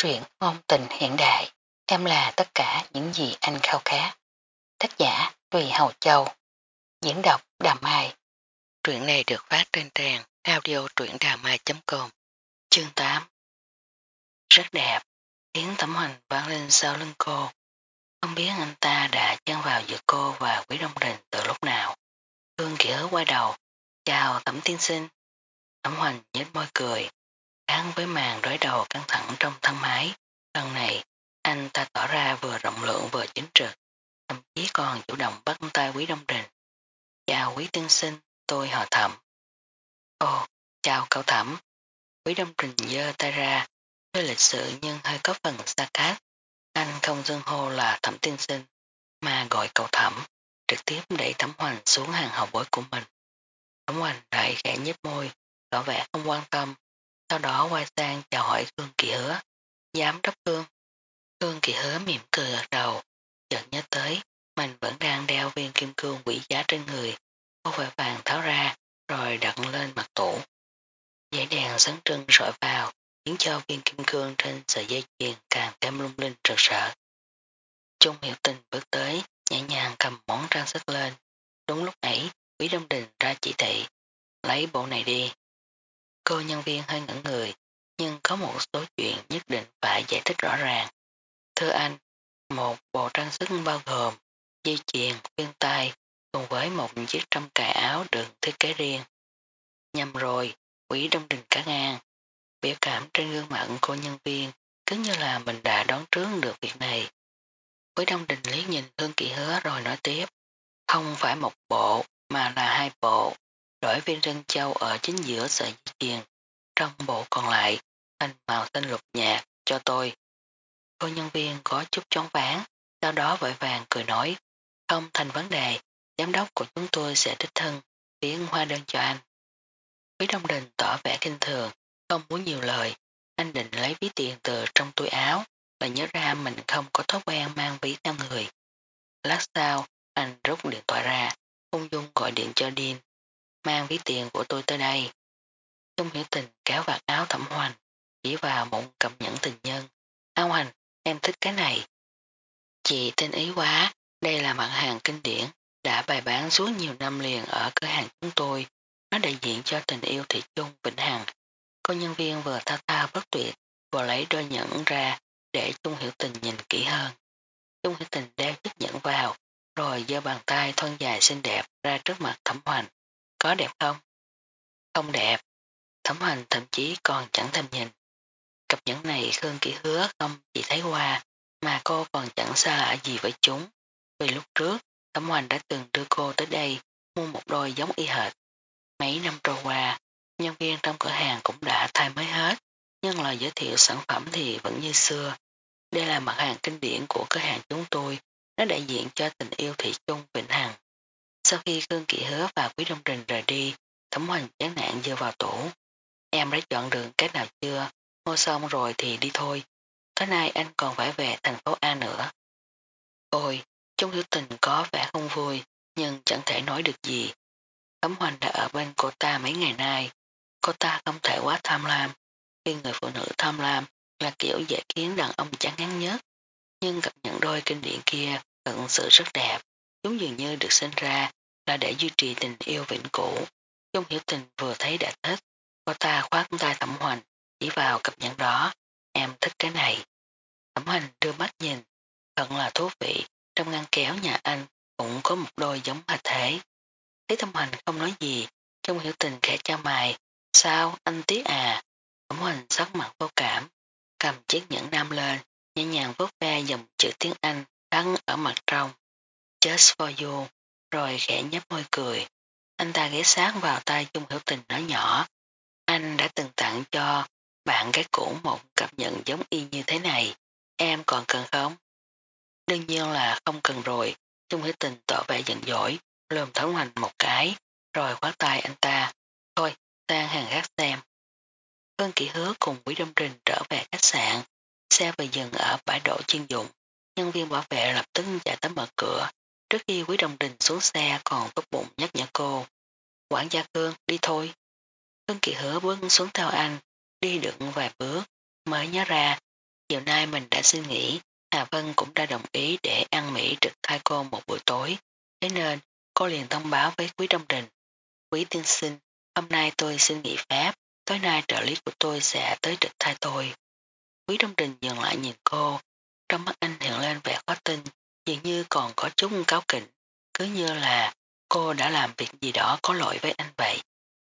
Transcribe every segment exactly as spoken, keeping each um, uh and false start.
Truyện ngôn tình hiện đại, em là tất cả những gì anh khao khát. Tác giả Tùy Hầu Châu, diễn đọc Đà Mai. Truyện này được phát trên trang audio truyệnđàmai chấm com. Chương tám. Rất đẹp, tiếng Thẩm Hoành vang lên sau lưng cô. Không biết anh ta đã chen vào giữa cô và Quý Đông Đình từ lúc nào. Hương Kỳ Hứa quay đầu, chào Thẩm tiên sinh. Thẩm Hoành nhếch môi cười, đáng với màn đối đầu căng thẳng trong thang máy. Lần này, anh ta tỏ ra vừa rộng lượng vừa chính trực, thậm chí còn chủ động bắt tay Quý Đông Đình. Chào Quý tiên sinh, tôi họ Thẩm. Ồ, chào cậu Thẩm. Quý Đông Đình giơ tay ra, hơi lịch sự nhưng hơi có phần xa cách. Anh không xưng hô là Thẩm tiên sinh, mà gọi cậu Thẩm, trực tiếp đẩy Thẩm Hoành xuống hàng hậu bối của mình. Thẩm Hoành lại khẽ nhếch môi, tỏ vẻ không quan tâm, sau đó quay sang chào hỏi Khương Kỳ Hứa. Giám đốc Khương. Khương Kỳ Hứa mỉm cười gật đầu, chợt nhớ tới mình vẫn đang đeo viên kim cương quý giá trên người. Cô vội vàng tháo ra rồi đặt lên mặt tủ. Dãy đèn sáng trưng rọi vào khiến cho viên kim cương trên sợi dây chuyền càng thêm lung linh rực rỡ. Trung Hiểu Tình bước tới, nhẹ nhàng cầm món trang sức lên. Đúng lúc ấy, Quý Đông Đình ra chỉ thị, lấy bộ này đi. Cô nhân viên hơi ngẩn người, nhưng có một số chuyện nhất định phải giải thích rõ ràng. Thưa anh, một bộ trang sức bao gồm dây chuyền, khuyên tai cùng với một chiếc trâm cài áo được thiết kế riêng. Nhầm rồi, Quý Đông Đình cả ngang. Biểu cảm trên gương mặt của nhân viên cứ như là mình đã đoán trước được việc này. Quý Đông Đình liếc nhìn Hương Kỳ Hứa rồi nói tiếp. Không phải một bộ mà là hai bộ. Đổi viên rân châu ở chính giữa sợi dây chuyền. Trong bộ còn lại thành màu xanh lục nhạt cho tôi. Cô nhân viên có chút choáng váng, sau đó vội vàng cười nói, không thành vấn đề, giám đốc của chúng tôi sẽ đích thân viết hóa đơn cho anh. Quý Đông Đình tỏ vẻ kinh thường, không muốn nhiều lời, anh định lấy ví tiền từ trong túi áo và nhớ ra mình không có thói quen mang ví theo người. Lát sau, anh rút điện thoại ra, ung dung gọi điện cho Điên, mang ví tiền của tôi tới đây. Trung Hiểu Tình kéo vạt áo Thẩm Hoành, chỉ vào một cặp nhẫn tình nhân. Áo Hoành, em thích cái này. Chị tên ý quá, đây là mặt hàng kinh điển, đã bày bán suốt nhiều năm liền ở cửa hàng chúng tôi. Nó đại diện cho tình yêu thủy chung vĩnh hằng. Cô nhân viên vừa thao thao bất tuyệt, vừa lấy đôi nhẫn ra để Trung Hiểu Tình nhìn kỹ hơn. Trung Hiểu Tình đeo chiếc nhẫn vào, rồi giơ bàn tay thon dài xinh đẹp ra trước mặt Thẩm Hoành. Có đẹp không? Không đẹp. Thẩm Hoành thậm chí còn chẳng thèm nhìn. Cặp nhẫn này Khương Kỳ Hứa không chỉ thấy qua, mà cô còn chẳng xa lạ gì với chúng. Vì lúc trước, Thẩm Hoành đã từng đưa cô tới đây mua một đôi giống y hệt. Mấy năm trôi qua, nhân viên trong cửa hàng cũng đã thay mới hết, nhưng lời giới thiệu sản phẩm thì vẫn như xưa. Đây là mặt hàng kinh điển của cửa hàng chúng tôi, nó đại diện cho tình yêu thủy chung vĩnh hằng. Sau khi Khương Kỳ Hứa và Quý Đông Đình rời đi, Thẩm Hoành chán nản giơ vào tủ. Em đã chọn đường cách nào chưa? Mua xong rồi thì đi thôi. Tối nay anh còn phải về thành phố A nữa. Ôi, Trung Hiểu Tình có vẻ không vui, nhưng chẳng thể nói được gì. Thẩm Hoành đã ở bên cô ta mấy ngày nay. Cô ta không thể quá tham lam. Khi người phụ nữ tham lam là kiểu dễ khiến đàn ông chán ngán nhất. Nhưng gặp những đôi kinh điển kia thật sự rất đẹp. Chúng dường như được sinh ra là để duy trì tình yêu vĩnh cửu. Trung Hiểu Tình vừa thấy đã thích. Cô ta khoát tay Thẩm Hoành, chỉ vào cặp nhẫn đó. Em thích cái này. Thẩm Hoành đưa mắt nhìn. Thật là thú vị. Trong ngăn kéo nhà anh cũng có một đôi giống hệt thế. Thấy Thẩm Hoành không nói gì, Trung Hiểu Tình khẽ chau mày. Sao, anh tiếc à? Thẩm Hoành sắc mặt vô cảm, cầm chiếc nhẫn nam lên, nhẹ nhàng vuốt ve dòng chữ tiếng Anh đăng ở mặt trong. Just for you, rồi khẽ nhếch môi cười. Anh ta ghé sát vào tay Trung Hiểu Tình nói nhỏ. Anh đã từng tặng cho bạn gái cũ một cặp nhẫn giống y như thế này. Em còn cần không? Đương nhiên là không cần rồi. Trung Hiểu Tình tỏ vẻ giận dỗi, lườm Thẩm Hoành một cái, rồi khóa tay anh ta. Thôi, sang hàng gác xem. Hương Kỳ Hứa cùng Quý Đông Đình trở về khách sạn. Xe vừa dừng ở bãi đổ chuyên dụng. Nhân viên bảo vệ lập tức chạy tới mở cửa. Trước khi Quý Đông Đình xuống xe còn tốt bụng nhắc nhở cô. Quản gia Cương, đi thôi. Hương Kỳ Hứa bước xuống theo anh, đi được vài bước, mới nhớ ra chiều nay mình đã suy nghĩ, Hà Vân cũng đã đồng ý để ăn Mỹ trực thay cô một buổi tối, thế nên cô liền thông báo với Quý Đông Đình. Quý tiên sinh, hôm nay tôi xin nghỉ phép, tối nay trợ lý của tôi sẽ tới trực thay tôi. Quý Đông Đình dừng lại nhìn cô, trong mắt anh hiện lên vẻ khó tin, dường như còn có chút cáu kỉnh, cứ như là cô đã làm việc gì đó có lỗi với anh vậy.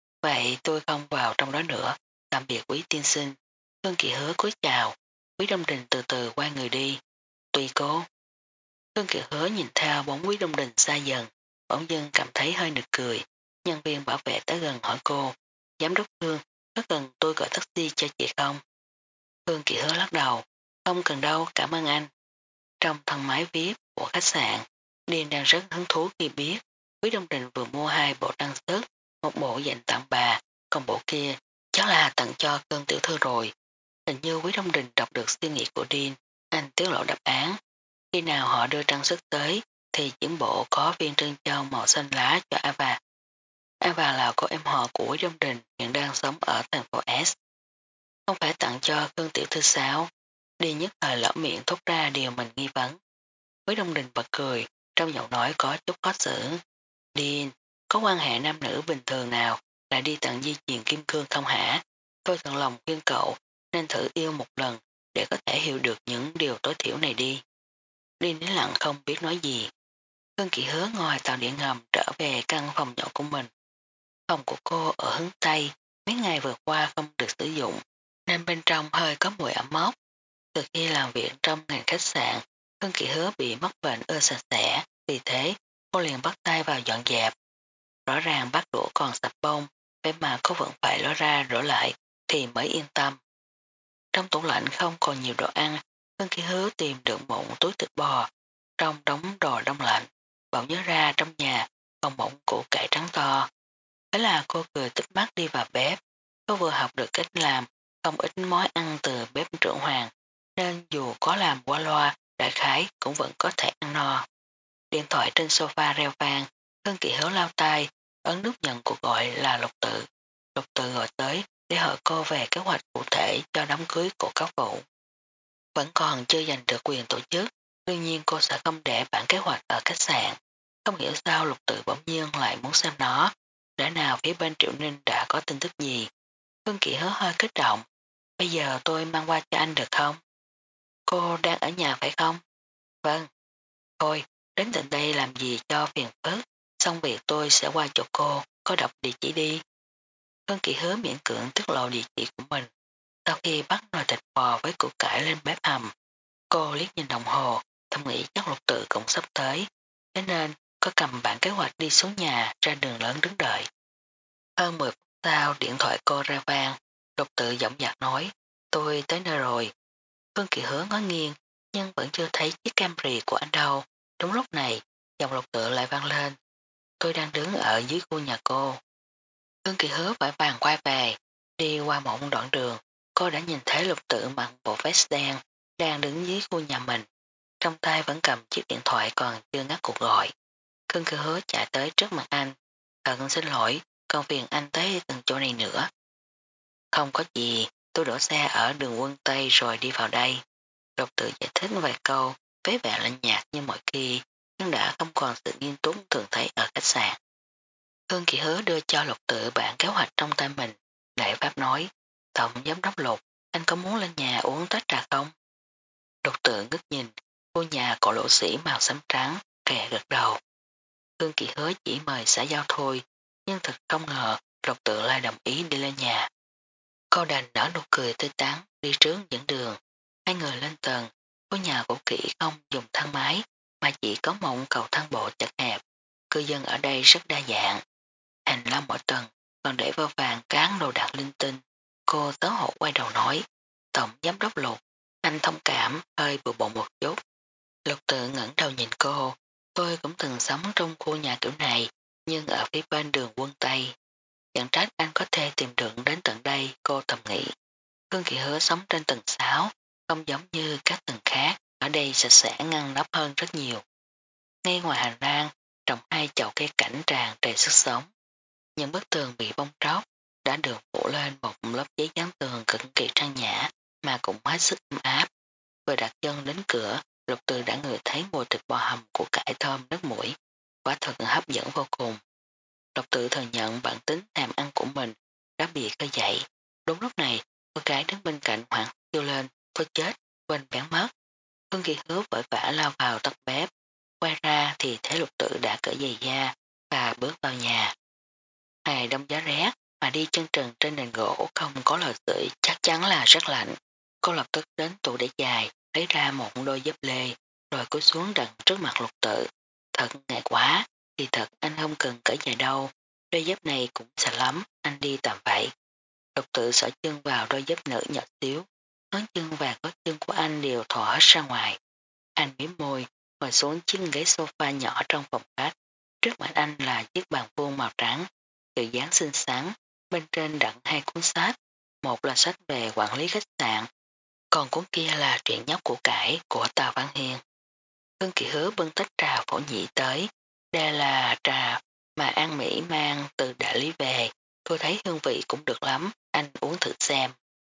Vậy tôi không vào trong đó nữa, tạm biệt Quý tiên sinh. Hương Kỳ Hứa cúi chào, Quý Đông Đình từ từ quay người đi. Tùy cô. Hương Kỳ Hứa nhìn theo bóng Quý Đông Đình xa dần, bỗng dưng cảm thấy hơi nực cười. Nhân viên bảo vệ tới gần hỏi cô, giám đốc Hương, có cần tôi gọi taxi cho chị không? Hương Kỳ Hứa lắc đầu, không cần đâu, cảm ơn anh. Trong thang máy vi ai pi của khách sạn, Điền đang rất hứng thú khi biết Quý Đông Đình vừa mua hai bộ trang sức, một bộ dành tặng bà, còn bộ kia chắc là tặng cho cơn tiểu thư rồi. Hình như Quý Đông Đình đọc được suy nghĩ của Điền, anh tiết lộ đáp án. Khi nào họ đưa trang sức tới thì chuyển bộ có viên trân châu màu xanh lá cho Ava. Ava là cô em họ của Quý Đông Đình hiện đang sống ở thành phố S. Không phải tặng cho cơn tiểu thư sao? Đi nhất thời lỡ miệng thốt ra điều mình nghi vấn. Quý Đông Đình bật cười, trong giọng nói có chút khó xử. Điên, có quan hệ nam nữ bình thường nào lại đi tặng di truyền kim cương không hả? Tôi tận lòng khuyên cậu nên thử yêu một lần để có thể hiểu được những điều tối thiểu này đi. Điên nín lặng không biết nói gì. Hương Kỳ Hứa ngồi tàu điện ngầm trở về căn phòng nhỏ của mình. Phòng của cô ở hướng Tây, mấy ngày vừa qua không được sử dụng, nên bên trong hơi có mùi ẩm mốc. Từ khi làm việc trong ngành khách sạn, Hương Kỳ Hứa bị mắc bệnh ưa sạch sẽ, vì thế cô liền bắt tay vào dọn dẹp. Rõ ràng bát đũa còn sạch bông, vậy mà cô vẫn phải ló ra rửa lại thì mới yên tâm. Trong tủ lạnh không còn nhiều đồ ăn, Hương Kỳ Hứa tìm được một túi thịt bò trong đống đồ đông lạnh, bỗng nhớ ra trong nhà còn một củ cải trắng to. Thế là cô cười tích mắt đi vào bếp. Cô vừa học được cách làm không ít món ăn từ bếp trưởng Hoàng, nên dù có làm qua loa, đại khái cũng vẫn có thể ăn no. Điện thoại trên sofa reo vang, Hương Kỳ Hứa lao tay, ấn nút nhận cuộc gọi là Lục Tự. Lục Tự gọi tới để hỏi cô về kế hoạch cụ thể cho đám cưới của các vụ. Vẫn còn chưa giành được quyền tổ chức, đương nhiên cô sẽ không để bản kế hoạch ở khách sạn. Không hiểu sao Lục Tự bỗng nhiên lại muốn xem nó, lẽ nào phía bên Triệu Ninh đã có tin tức gì. Hương Kỳ Hứa hơi kích động, bây giờ tôi mang qua cho anh được không? Cô đang ở nhà phải không? Vâng. Thôi, đến tận đây làm gì cho phiền phức, xong việc tôi sẽ qua chỗ cô, có đọc địa chỉ đi. Hương Kỳ Hứa miễn cưỡng tiết lộ địa chỉ của mình. Sau khi bắt nồi thịt bò với củ cải lên bếp hầm, cô liếc nhìn đồng hồ, thầm nghĩ chắc Lục Tự cũng sắp tới, thế nên có cầm bản kế hoạch đi xuống nhà ra đường lớn đứng đợi. Hơn mười phút sau điện thoại cô ra vang, Lục Tự giọng dạc nói, tôi tới nơi rồi. Hương Kỳ Hứa ngó nghiêng, nhưng vẫn chưa thấy chiếc Camry của anh đâu. Đúng lúc này, dòng Lục Tự lại vang lên, tôi đang đứng ở dưới khu nhà cô. Hương Kỳ Hứa vội vàng quay về, đi qua một đoạn đường, cô đã nhìn thấy Lục Tự mặc bộ vest đen, đang đứng dưới khu nhà mình, trong tay vẫn cầm chiếc điện thoại còn chưa ngắt cuộc gọi. Hương Kỳ Hứa chạy tới trước mặt anh, thật xin lỗi, còn phiền anh tới từng chỗ này nữa. Không có gì, tôi đổ xe ở đường Quân Tây rồi đi vào đây. Lục Tự giải thích vài câu, với vẻ lạnh nhạt như mọi khi, nhưng đã không còn sự nghiêm túc thường thấy ở khách sạn. Hương Kỳ Hứa đưa cho Lục Tự bản kế hoạch trong tay mình, đại pháp nói, tổng giám đốc Lục, anh có muốn lên nhà uống tách trà không? Lục Tự ngước nhìn, ngôi nhà cổ lỗ sĩ màu xám trắng, kè gật đầu. Hương Kỳ Hứa chỉ mời xã giao thôi, nhưng thật không ngờ Lục Tự lại đồng ý đi lên nhà. Cô đành nở nụ cười tươi tắn, đi trước dẫn đường. Hai người lên tầng, ngôi nhà cổ kỹ không dùng thang máy, mà chỉ có một cầu thang bộ chật hẹp. Cư dân ở đây rất đa dạng. Hành lang mỗi tầng còn để vô vàng cán đồ đạc linh tinh. Cô tớ hộ quay đầu nói, tổng giám đốc Lục, anh thông cảm, hơi bừa bộn một chút. Lục Tự ngẩng đầu nhìn cô, tôi cũng từng sống trong khu nhà kiểu này, nhưng ở phía bên đường Quân Tây. Chẳng trách anh có thể tìm được đến tận đây, cô thầm nghĩ. Hương Kỳ Hứa sống trên tầng sáu, không giống như các tầng khác, ở đây sạch sẽ ngăn nắp hơn rất nhiều. Ngay ngoài hành lang, trồng hai chậu cây cảnh tràn đầy sức sống. Những bức tường bị bong tróc đã được phủ lên một lớp giấy dán tường cực kỳ trang nhã mà cũng hết sức ấm áp. vừa đặt chân đến cửa, Lục Từ đã ngửi thấy mùi thịt bò hầm của cải thơm nước mũi, quả thật hấp dẫn vô cùng. Lục Tự thừa nhận bản tính tham ăn của mình đã bị khơi dậy. Đúng lúc này, cô gái đứng bên cạnh hoảng kêu lên, tôi chết, quên bén mất. Hương Kỳ Hứa vội vã lao vào tắt bếp, quay ra thì thấy Lục Tự đã cởi giày da và bước vào nhà. Ngày đông giá rét mà đi chân trần trên nền gỗ không có lò sưởi chắc chắn là rất lạnh. Cô lập tức đến tủ để dài, lấy ra một đôi dép lê, rồi cúi xuống đặt trước mặt Lục Tự. Thật ngại quá, thì thật anh không cần cởi giày đâu, đôi dép này cũng sợ lắm, anh đi tạm vậy. Lục Tự xỏ chân vào đôi dép nữ nhỏ xíu, ngón chân và gót chân của anh đều thò hết ra ngoài. Anh mím môi, ngồi xuống chiếc ghế sofa nhỏ trong phòng khách. Trước mặt anh là chiếc bàn vuông màu trắng, kiểu dáng xinh xắn, bên trên đặt hai cuốn sách, một là sách về quản lý khách sạn, còn cuốn kia là truyện nhóc của cải của Tào Văn Hiên. Hương Kỳ Hứa bưng tách trà phổ nhị tới, đây là trà mà An Mỹ mang từ đại lý về, tôi thấy hương vị cũng được lắm, anh uống thử xem.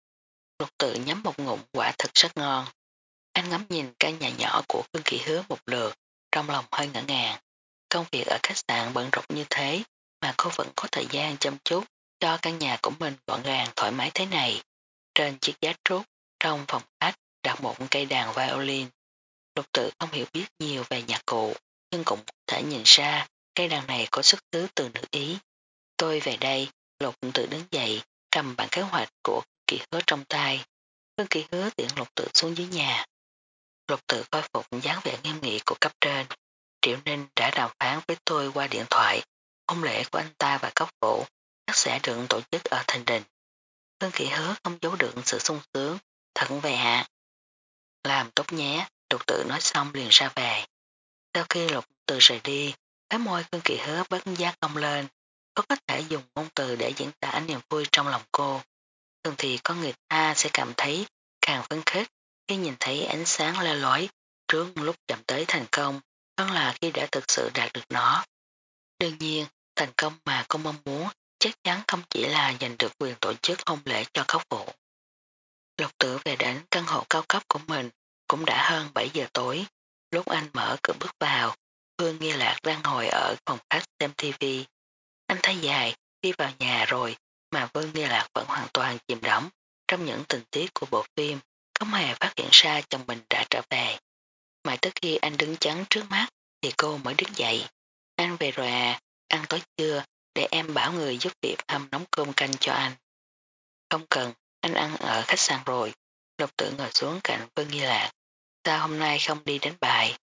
Lục Tự nhắm một ngụm quả thật rất ngon. Anh ngắm nhìn căn nhà nhỏ của Hương Kỳ Hứa một lượt, trong lòng hơi ngỡ ngàng. Công việc ở khách sạn bận rộn như thế mà cô vẫn có thời gian chăm chút cho căn nhà của mình gọn gàng thoải mái thế này. Trên chiếc giá trúc, trong phòng khách đặt một cây đàn violin. Lục Tự không hiểu biết nhiều về nhạc cụ, nhưng cũng có thể nhìn ra cây đàn này có xuất xứ từ nước Ý. Tôi về đây, Lục Tự đứng dậy, cầm bản kế hoạch của Kỳ Hứa trong tay. Hương Kỳ Hứa tiễn Lục Tự xuống dưới nhà. Lục Tự khôi phục dáng vẻ nghiêm nghị của cấp trên. Triệu Ninh đã đàm phán với tôi qua điện thoại. Hôn lễ của anh ta và cấp vũ chắc sẽ được tổ chức ở Thành Đình. Hương Kỳ Hứa không giấu được sự sung sướng. Thật vậy hạ. Làm tốt nhé, Lục Tự nói xong liền ra về. Sau khi Lục Tự rời đi, cái môi Hương Kỳ Hứa bất giác cong lên. Có có thể dùng ngôn từ để diễn tả niềm vui trong lòng cô. Thường thì có người ta sẽ cảm thấy càng phấn khích khi nhìn thấy ánh sáng le lói trước lúc chạm tới thành công, hơn là khi đã thực sự đạt được nó. Đương nhiên, thành công mà cô mong muốn chắc chắn không chỉ là giành được quyền tổ chức hôn lễ cho khóc phụ. Lục Tự về đến căn hộ cao cấp của mình cũng đã hơn bảy giờ tối. Lúc anh mở cửa bước vào, Vương Nghi Lạc đang ngồi ở phòng khách xem tivi. Anh thấy dài, đi vào nhà rồi mà Vương Nghi Lạc vẫn hoàn toàn chìm đắm trong những tình tiết của bộ phim, không hề phát hiện ra chồng mình đã trở về. Mãi tới khi anh đứng chắn trước mắt thì cô mới đứng dậy. Anh về rồi à, ăn tối chưa, để em bảo người giúp việc hâm nóng cơm canh cho anh. Không cần, anh ăn ở khách sạn rồi. Lục Tự ngồi xuống cạnh Vương Nghi Lạc. Sao hôm nay không đi đánh bài?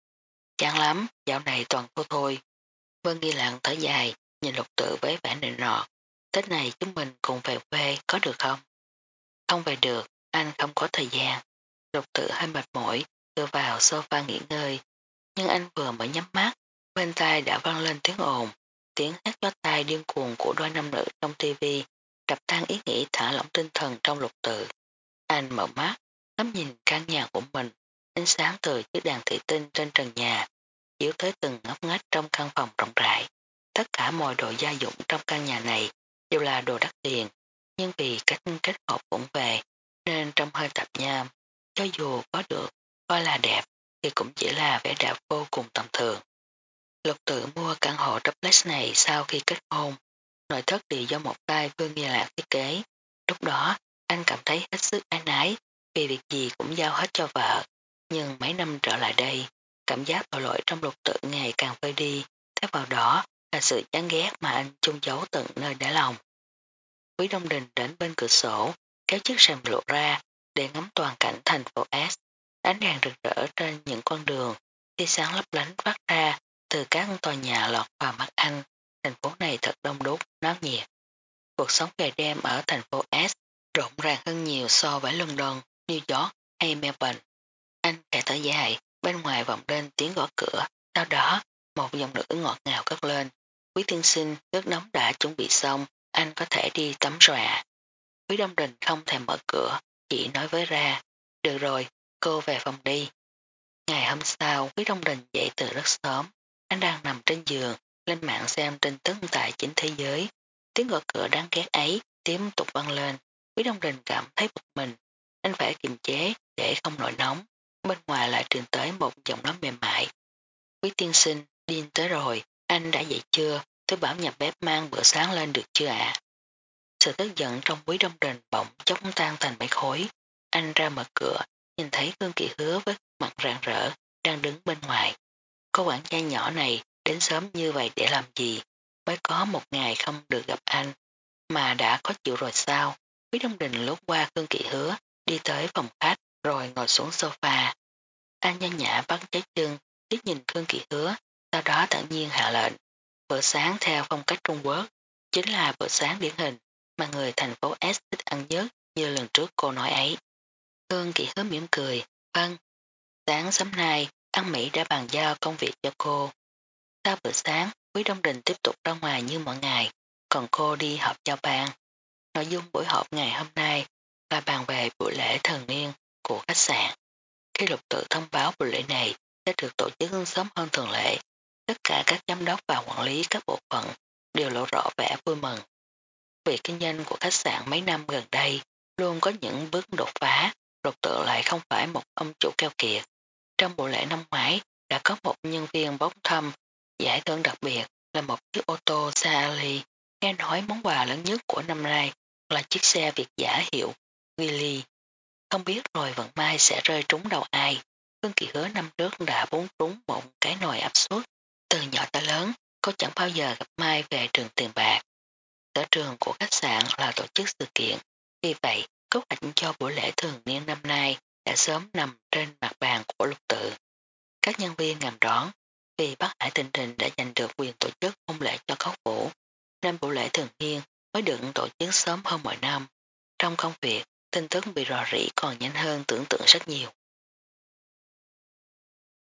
Chán lắm, dạo này toàn cô thôi. Vương Nghi Lạc thở dài, nhìn Lục Tự với vẻ nịnh nọt. Tết này chúng mình cùng về quê có được không? Không về được, anh không có thời gian. Lục Tự hơi mệt mỏi, tựa vào sofa nghỉ ngơi. Nhưng anh vừa mới nhắm mắt, bên tai đã vang lên tiếng ồn, tiếng hát chót tai điên cuồng của đôi nam nữ trong tivi, đập tan ý nghĩ thả lỏng tinh thần trong Lục Tự. Anh mở mắt, ngắm nhìn căn nhà của mình, ánh sáng từ chiếc đèn thủy tinh trên trần nhà, chiếu tới từng ngóc ngách trong căn phòng rộng rãi. Tất cả mọi đồ gia dụng trong căn nhà này đều là đồ đắt tiền, nhưng vì cách kết hợp vụng về nên trông hơi tạp nham, cho dù có được coi là đẹp thì cũng chỉ là vẻ đẹp vô cùng tầm thường. Lục Tự mua căn hộ duplex này sau khi kết hôn, nội thất đều do một tay Vương Nghi Lạc thiết kế. Lúc đó anh cảm thấy hết sức ái nái vì việc gì cũng giao hết cho vợ, nhưng mấy năm trở lại đây cảm giác tội lỗi trong Lục Tự ngày càng vơi đi, thay vào đó là sự chán ghét mà anh chung giấu tận nơi đáy lòng. Quý Đông Đình đến bên cửa sổ, kéo chiếc rèm lộ ra để ngắm toàn cảnh thành phố S. Ánh đèn rực rỡ trên những con đường, tia sáng lấp lánh phát ra từ các tòa nhà lọt vào mắt anh. Thành phố này thật đông đúc, náo nhiệt. Cuộc sống về đêm ở thành phố S rộn ràng hơn nhiều so với London, New York hay Melbourne. Anh khẽ thở dài, bên ngoài vọng lên tiếng gõ cửa, sau đó một giọng nữ ngọt ngào cất lên. Quý tiên sinh, nước nóng đã chuẩn bị xong, anh có thể đi tắm rồi ạ. Quý Đông Đình không thèm mở cửa, chỉ nói với ra, được rồi, cô về phòng đi. Ngày hôm sau, Quý Đông Đình dậy từ rất sớm, anh đang nằm trên giường, lên mạng xem tin tức tài chính thế giới. Tiếng gõ cửa đáng ghét ấy tiếp tục vang lên, Quý Đông Đình cảm thấy bực mình, anh phải kiềm chế để không nổi nóng, bên ngoài lại truyền tới một giọng nói mềm mại. Quý tiên sinh, điên tới rồi, anh đã dậy chưa, tôi bảo nhà bếp mang bữa sáng lên được chưa ạ? Sự tức giận trong Quý Đông Đình bỗng chốc tan thành mấy khối. Anh ra mở cửa, nhìn thấy Khương Kỳ Hứa với mặt rạng rỡ, đang đứng bên ngoài. Cô quản gia nhỏ này đến sớm như vậy để làm gì? Mới có một ngày không được gặp anh, mà đã có chịu rồi sao? Quý Đông Đình lướt qua Khương Kỳ Hứa, đi tới phòng khách, rồi ngồi xuống sofa. Anh nhanh nhã bắt trái chân, liếc nhìn Khương Kỳ Hứa, sau đó tự nhiên hạ lệnh. Bữa sáng theo phong cách Trung Quốc, chính là bữa sáng điển hình mà người thành phố S thích ăn nhất như lần trước cô nói ấy. Khương Kỳ Hứa mỉm cười, vâng, sáng sớm nay, ăn Mỹ đã bàn giao công việc cho cô. Sau bữa sáng, Quý Đông Đình tiếp tục ra ngoài như mọi ngày, còn cô đi họp giao ban. Nội dung buổi họp ngày hôm nay là bàn về buổi lễ thường niên của khách sạn. Khi Lục Tự thông báo buổi lễ này sẽ được tổ chức sớm hơn thường lệ, tất cả các giám đốc và quản lý các bộ phận đều lộ rõ vẻ vui mừng. Việc kinh doanh của khách sạn mấy năm gần đây luôn có những bước đột phá, Lục Tự lại không phải một ông chủ keo kiệt. Trong buổi lễ năm ngoái đã có một nhân viên bốc thăm giải thưởng đặc biệt là một chiếc ô tô Saali. Nghe nói món quà lớn nhất của năm nay là chiếc xe Việt giả hiệu Geely. Không biết rồi vận may sẽ rơi trúng đầu ai. Phương Kỳ Hứa năm trước đã búng trúng một cái nồi áp suất. Từ nhỏ tới lớn, cô chẳng bao giờ gặp Mai về trường tiền bạc. Sở trường của khách sạn là tổ chức sự kiện. Vì vậy, kế hoạch cho buổi lễ thường niên năm nay đã sớm nằm trên mặt bàn của Lục Tự. Các nhân viên ngầm đón, vì bác Hải Tình Trình đã giành được quyền tổ chức hôn lễ cho Cốc Vũ, nên buổi lễ thường niên mới được tổ chức sớm hơn mọi năm. Trong công việc, tin tức bị rò rỉ còn nhanh hơn tưởng tượng rất nhiều.